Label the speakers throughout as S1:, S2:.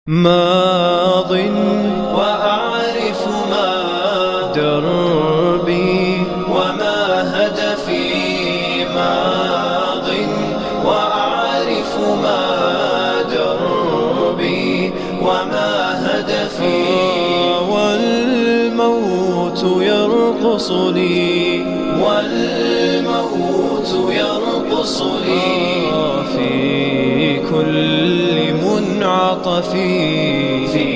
S1: ماض وأعرف ما دربي وما هدفي، ماض وأعرف ما دربي وما هدفي، والموت يرقص لي، والموت يرقص لي في كل منعطف، في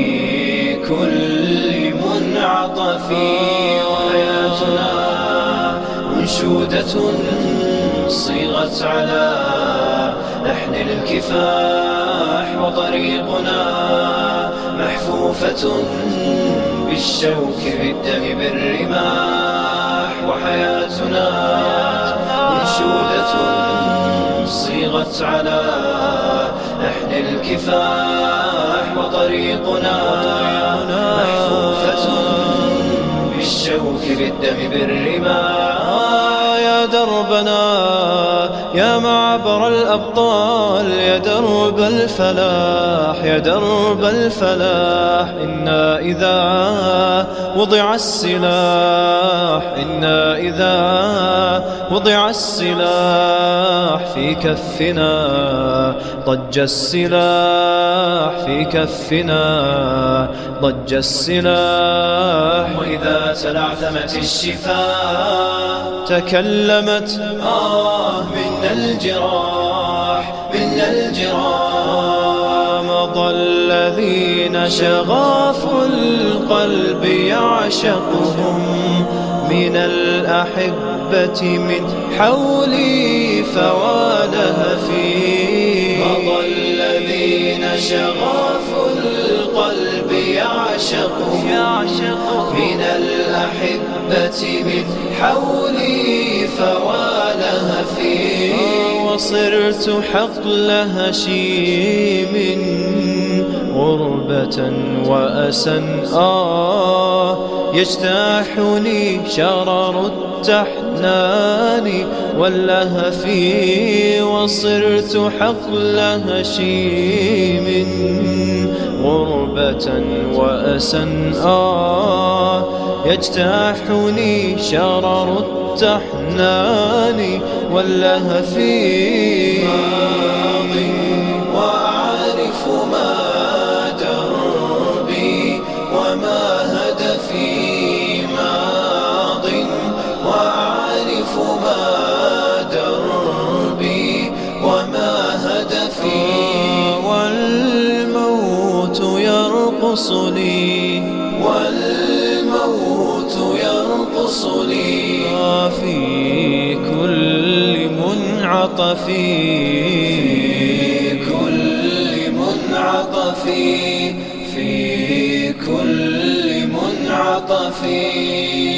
S1: كل منعطف. وحياتنا منشودة صيغت على لحن الكفاح، وطريقنا محفوفة بالشوك بالدم بالرماح. وحياتنا منشودة صيغت على لحن الكفاح، وطريقنا محفوفة بالشوك بالدم بالرماح. يا دربنا يا معبر الأبطال، يا درب الفلاح، يا درب الفلاح. إنا إذا وضع السلاح، إنا إذا وضع السلاح في كفنا، ضج السلاح في كفنا، ضج السلاح. وإذا تلعثمت الشفاه تكلمت منا الجراح، منا الجراح. مضى الذين شغاف القلب يعشقهم من الأحبة من حولي فوالهفي. مضى الذين شغاف القلب يعشقهم من الأحبة من حولي فوالهفي. وصرت حقل هشيم غربة وأسا يجتاحني شرر التحنان واللهفي. وصرت حقل هشيم غربة وأسا يجتاحني شرر التحنان واللهفي. ماضي وأعرف ما دربي وما هدفي، ماض وأعرف ما دربي وما هدفي. والموت يرقص لي، والموت يرقص لي في كل منعطف، في كل منعطف، في كل منعطف.